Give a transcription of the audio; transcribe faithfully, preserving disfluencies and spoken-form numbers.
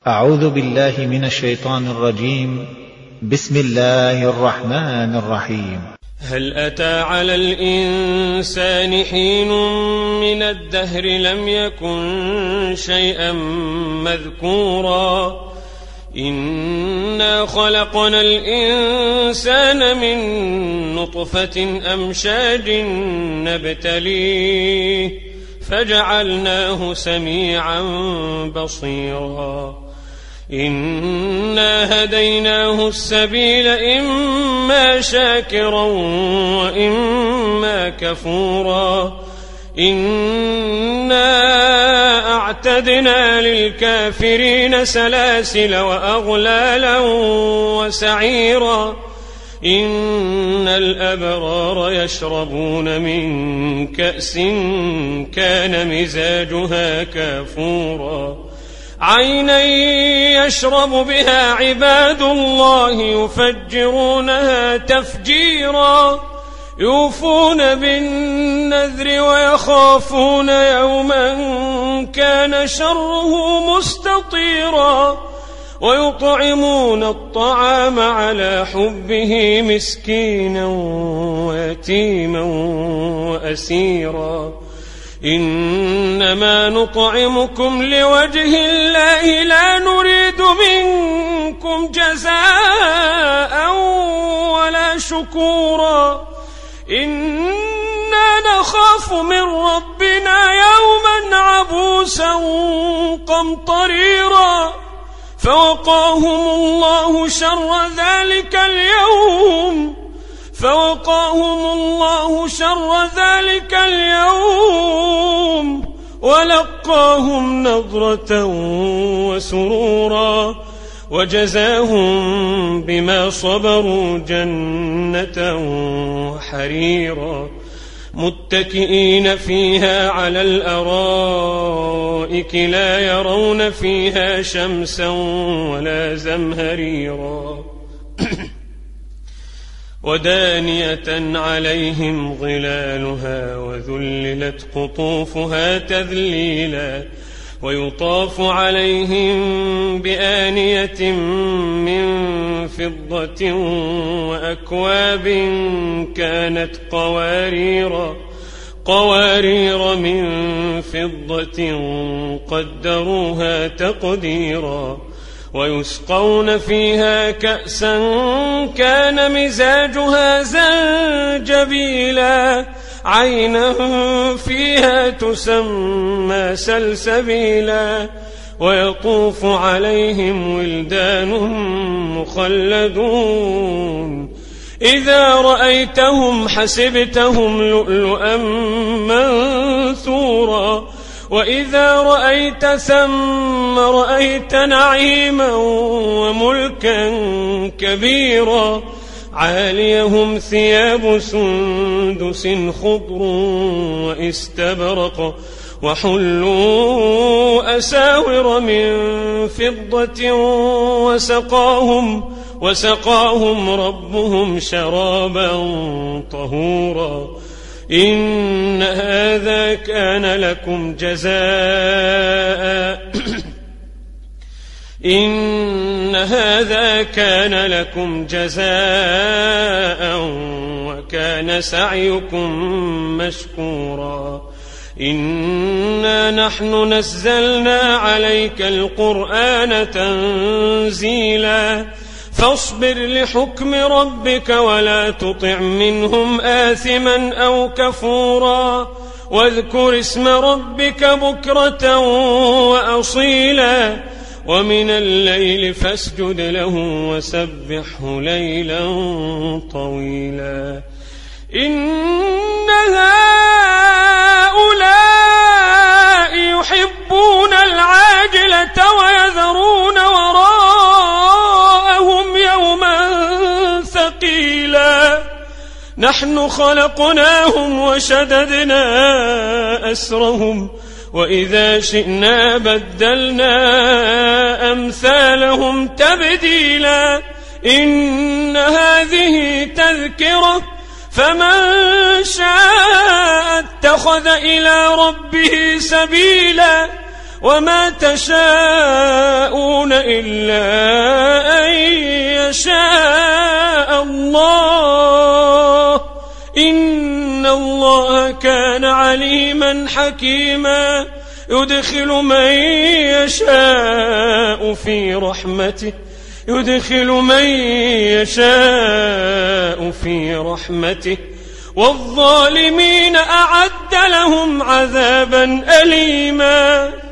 أعوذ بالله من الشيطان الرجيم. بسم الله الرحمن الرحيم. هل أتى على الإنسان حين من الدهر لم يكن شيئا مذكورا إنا خلقنا الإنسان من نطفة أمشاج نبتليه فجعلناه سميعا بصيرا إنا هديناه السبيل إما شاكرا وإما كفورا إنا أعتدنا للكافرين سلاسل وأغلالا وسعيرا إن الأبرار يشربون من كأس كان مزاجها كافورا عينا يشرب بها عباد الله يفجرونها تفجيرا يوفون بالنذر ويخافون يوما كان شره مستطيرا ويطعمون الطعام على حبه مسكينا ويتيما وأسيرا إنما نطعمكم لوجه الله لا نريد منكم جزاء ولا شكورا إنا نخاف من ربنا يوما عبوسا قمطريرا فوقاهم الله شر ذلك اليوم فوقاهم الله شر ذلك اليوم ولقاهم نضرة وسرورا وجزاهم بما صبروا جنة وحريرا متكئين فيها على الأرائك لا يرون فيها شمسا ولا زمهريرا ودانية عليهم ظلالها وذللت قطوفها تذليلا ويطاف عليهم بآنية من فضة وأكواب كانت قواريرا قوارير من فضة قدروها تقديرا ويسقون فيها كأسا كان مزاجها زنجبيلا عينا فيها تسمى سلسبيلا ويطوف عليهم ولدان مخلدون إذا رأيتهم حسبتهم لؤلؤا منثورا وإذا رأيت ثم رأيت نعيما وملكا كبيرا عاليهم ثياب سندس خضر واستبرق وحلوا أساور من فضة وسقاهم وسقاهم ربهم شرابا طهورا إن هذا كان لكم جزاء إن هذا كان لكم جزاء وكان سعيكم مشكورا إنا نحن نزلنا عليك القرآن تنزيلا فاصبر لحكم ربك ولا تطع منهم آثما أو كفورا واذكر اسم ربك بكرة وأصيلا ومن الليل فاسجد له وسبحه ليلا طويلا إن هؤلاء يحبون العاجلة ويذرون وراءهم يوما ثقيلا نحن خلقناهم وشددنا أسرهم وإذا شئنا بدلنا أمثالهم تبديلا إن هذه تذكرة فمن شاء اتخذ إلى ربه سبيلا وما تشاءون إلا أن يشاء الله إن الله كان عليما حكيما يدخل من يشاء في رحمته يدخل من يشاء في رحمته والظالمين أعد لهم عذابا أليما.